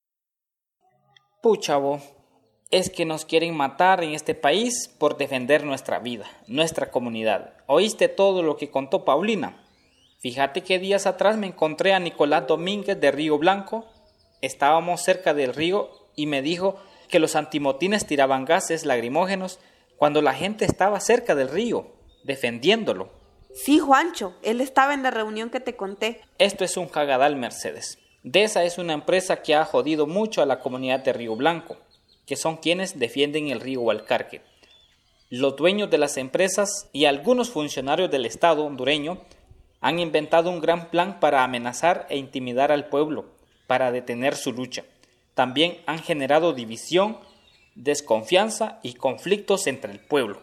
Pucha, vos. Es que nos quieren matar en este país por defender nuestra vida, nuestra comunidad. ¿Oíste todo lo que contó Paulina? Fíjate que días atrás me encontré a Nicolás Domínguez de Río Blanco. Estábamos cerca del río y me dijo que los antimotines tiraban gases lacrimógenos cuando la gente estaba cerca del río, defendiéndolo. Sí, Juancho, él estaba en la reunión que te conté. Esto es un cagadal, Mercedes. DESA es una empresa que ha jodido mucho a la comunidad de Río Blanco, que son quienes defienden el río Hualcarque. Los dueños de las empresas y algunos funcionarios del Estado hondureño han inventado un gran plan para amenazar e intimidar al pueblo, para detener su lucha. También han generado división, desconfianza y conflictos entre el pueblo.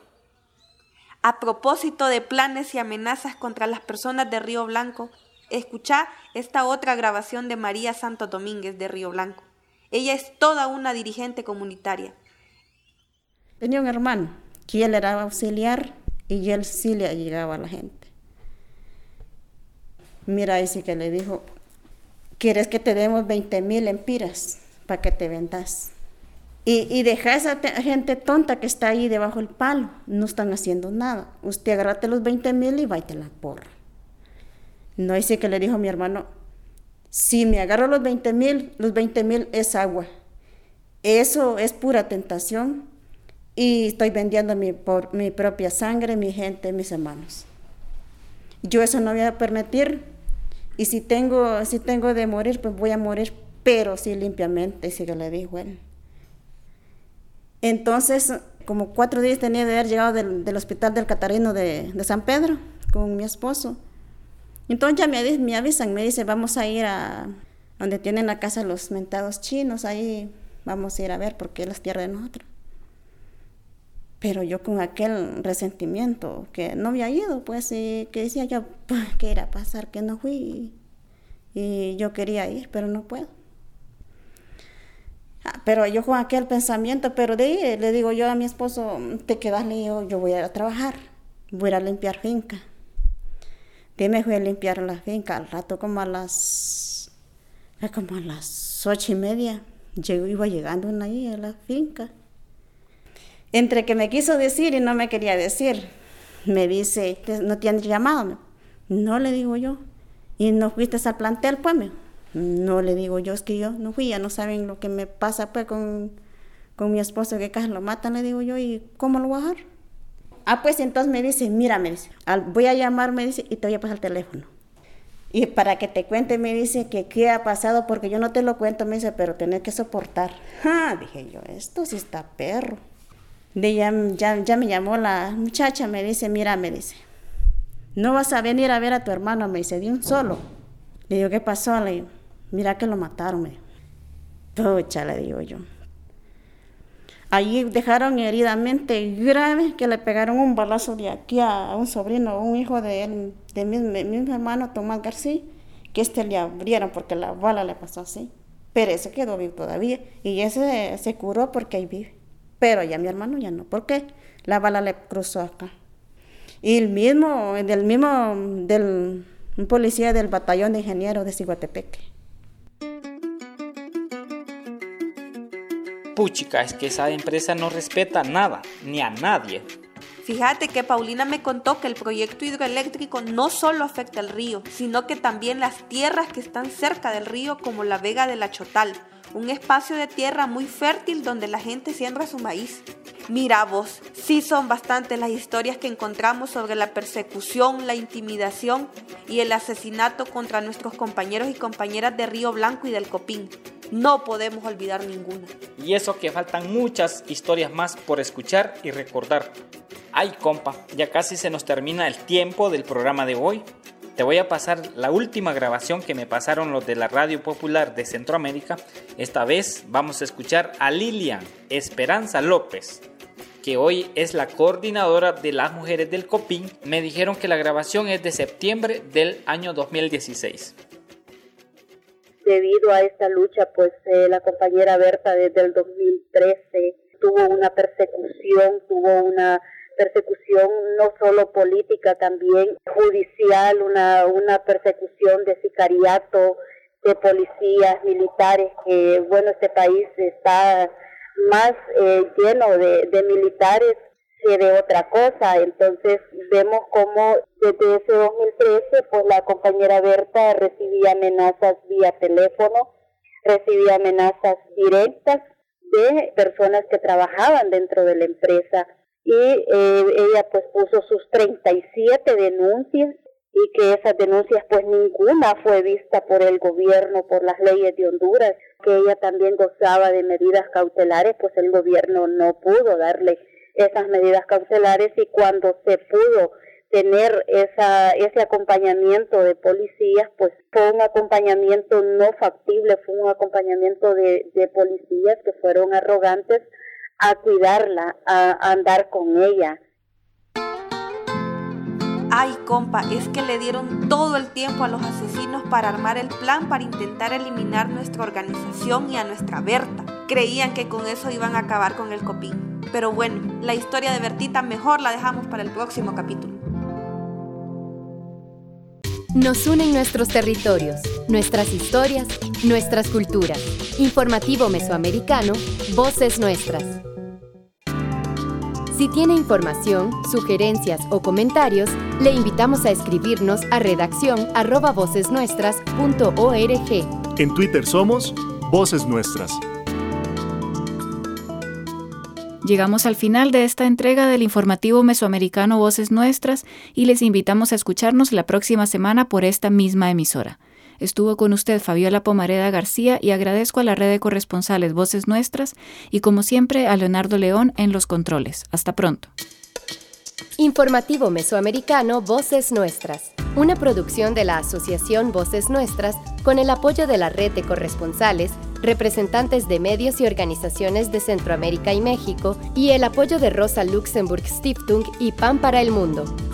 A propósito de planes y amenazas contra las personas de Río Blanco, escuchá esta otra grabación de María Santos Domínguez de Río Blanco. Ella es toda una dirigente comunitaria. Tenía un hermano que él era auxiliar y él sí le llegaba a la gente. Mira, ese que le dijo, ¿quieres que te demos 20,000 lempiras para que te vendas? Y deja a esa gente tonta que está ahí debajo del palo, no están haciendo nada. Usted agárrate los 20,000 y váyate la porra. No, ese que le dijo a mi hermano, si me agarro los 20,000 es agua. Eso es pura tentación y estoy vendiendo por mi propia sangre, mi gente, mis hermanos. Yo eso no voy a permitir y si tengo de morir, pues voy a morir, pero sí limpiamente, sí que le dijo él. Entonces, como 4 días tenía de haber llegado del hospital del Catarino de San Pedro con mi esposo. Entonces ya me avisan, me dice, vamos a ir a donde tienen la casa los mentados chinos, ahí vamos a ir a ver porque es la tierra de nosotros. Pero yo con aquel resentimiento que no había ido, pues, y que decía yo, ¿qué irá a pasar? Que no fui y yo quería ir, pero no puedo. Pero yo con aquel pensamiento, pero de ahí le digo yo a mi esposo, te quedas, le digo, yo voy a ir a trabajar, voy a ir a limpiar finca. Me fui a limpiar la finca al rato como a las 8:30 Yo iba llegando ahí a la finca. Entre que me quiso decir y no me quería decir, me dice, ¿no te han llamado? No, le digo yo. ¿Y no fuiste al plantel, pues? No, le digo yo, es que yo no fui, ya no saben lo que me pasa pues con mi esposo, que casi lo matan, le digo yo, ¿y cómo lo voy a dejar? Pues entonces me dice, mira, me dice, voy a llamar, me dice, y te voy a pasar el teléfono. Y para que te cuente, me dice que qué ha pasado, porque yo no te lo cuento, me dice, pero tenés que soportar. Dije yo, esto sí está perro. Ya me llamó la muchacha, me dice, mira, me dice, no vas a venir a ver a tu hermano, me dice, de un solo. Le digo, ¿qué pasó? Le digo, mira que lo mataron, me dijo. Pucha, le digo yo. Allí dejaron heridamente grave, que le pegaron un balazo de aquí a un sobrino, un hijo de él, de mi hermano Tomás García, que le abrieron porque la bala le pasó así. Pero ese quedó vivo todavía y ese se curó porque ahí vive. Pero ya mi hermano ya no, ¿por qué? La bala le cruzó acá. Y un policía del batallón de ingenieros de Ciguatepeque. Puchica, es que esa empresa no respeta nada, ni a nadie. Fíjate que Paulina me contó que el proyecto hidroeléctrico no solo afecta al río, sino que también las tierras que están cerca del río, como la Vega de la Chotal, un espacio de tierra muy fértil donde la gente siembra su maíz. Mira vos, sí son bastantes las historias que encontramos sobre la persecución, la intimidación y el asesinato contra nuestros compañeros y compañeras de Río Blanco y del Copín. No podemos olvidar ninguna. Y eso que faltan muchas historias más por escuchar y recordar. Ay, compa, ya casi se nos termina el tiempo del programa de hoy. Te voy a pasar la última grabación que me pasaron los de la Radio Popular de Centroamérica. Esta vez vamos a escuchar a Lilian Esperanza López, que hoy es la coordinadora de las mujeres del Copín. Me dijeron que la grabación es de septiembre del año 2016. Debido a esta lucha, pues la compañera Berta desde el 2013 tuvo una persecución no solo política, también judicial, una persecución de sicariato, de policías, militares, que bueno, este país está más lleno de militares que de otra cosa. Entonces vemos cómo desde ese 2013 pues la compañera Berta recibía amenazas vía teléfono, recibía amenazas directas de personas que trabajaban dentro de la empresa, y ella pues puso sus 37 denuncias, y que esas denuncias pues ninguna fue vista por el gobierno, por las leyes de Honduras, que ella también gozaba de medidas cautelares, pues el gobierno no pudo darle esas medidas cautelares, y cuando se pudo tener ese acompañamiento de policías, pues fue un acompañamiento no factible, fue un acompañamiento de policías que fueron arrogantes a cuidarla, a andar con ella. Ay, compa, es que le dieron todo el tiempo a los asesinos para armar el plan para intentar eliminar nuestra organización y a nuestra Berta. Creían que con eso iban a acabar con el Copín. Pero bueno, la historia de Bertita mejor la dejamos para el próximo capítulo. Nos unen nuestros territorios, nuestras historias, nuestras culturas. Informativo Mesoamericano, Voces Nuestras. Si tiene información, sugerencias o comentarios, le invitamos a escribirnos a redaccion@vocesnuestras.org. En Twitter somos Voces Nuestras. Llegamos al final de esta entrega del informativo mesoamericano Voces Nuestras y les invitamos a escucharnos la próxima semana por esta misma emisora. Estuvo con usted Fabiola Pomareda García y agradezco a la red de corresponsales Voces Nuestras y como siempre a Leonardo León en los controles. Hasta pronto. Informativo Mesoamericano Voces Nuestras, una producción de la Asociación Voces Nuestras con el apoyo de la red de corresponsales, representantes de medios y organizaciones de Centroamérica y México y el apoyo de Rosa Luxemburg Stiftung y Pan para el Mundo.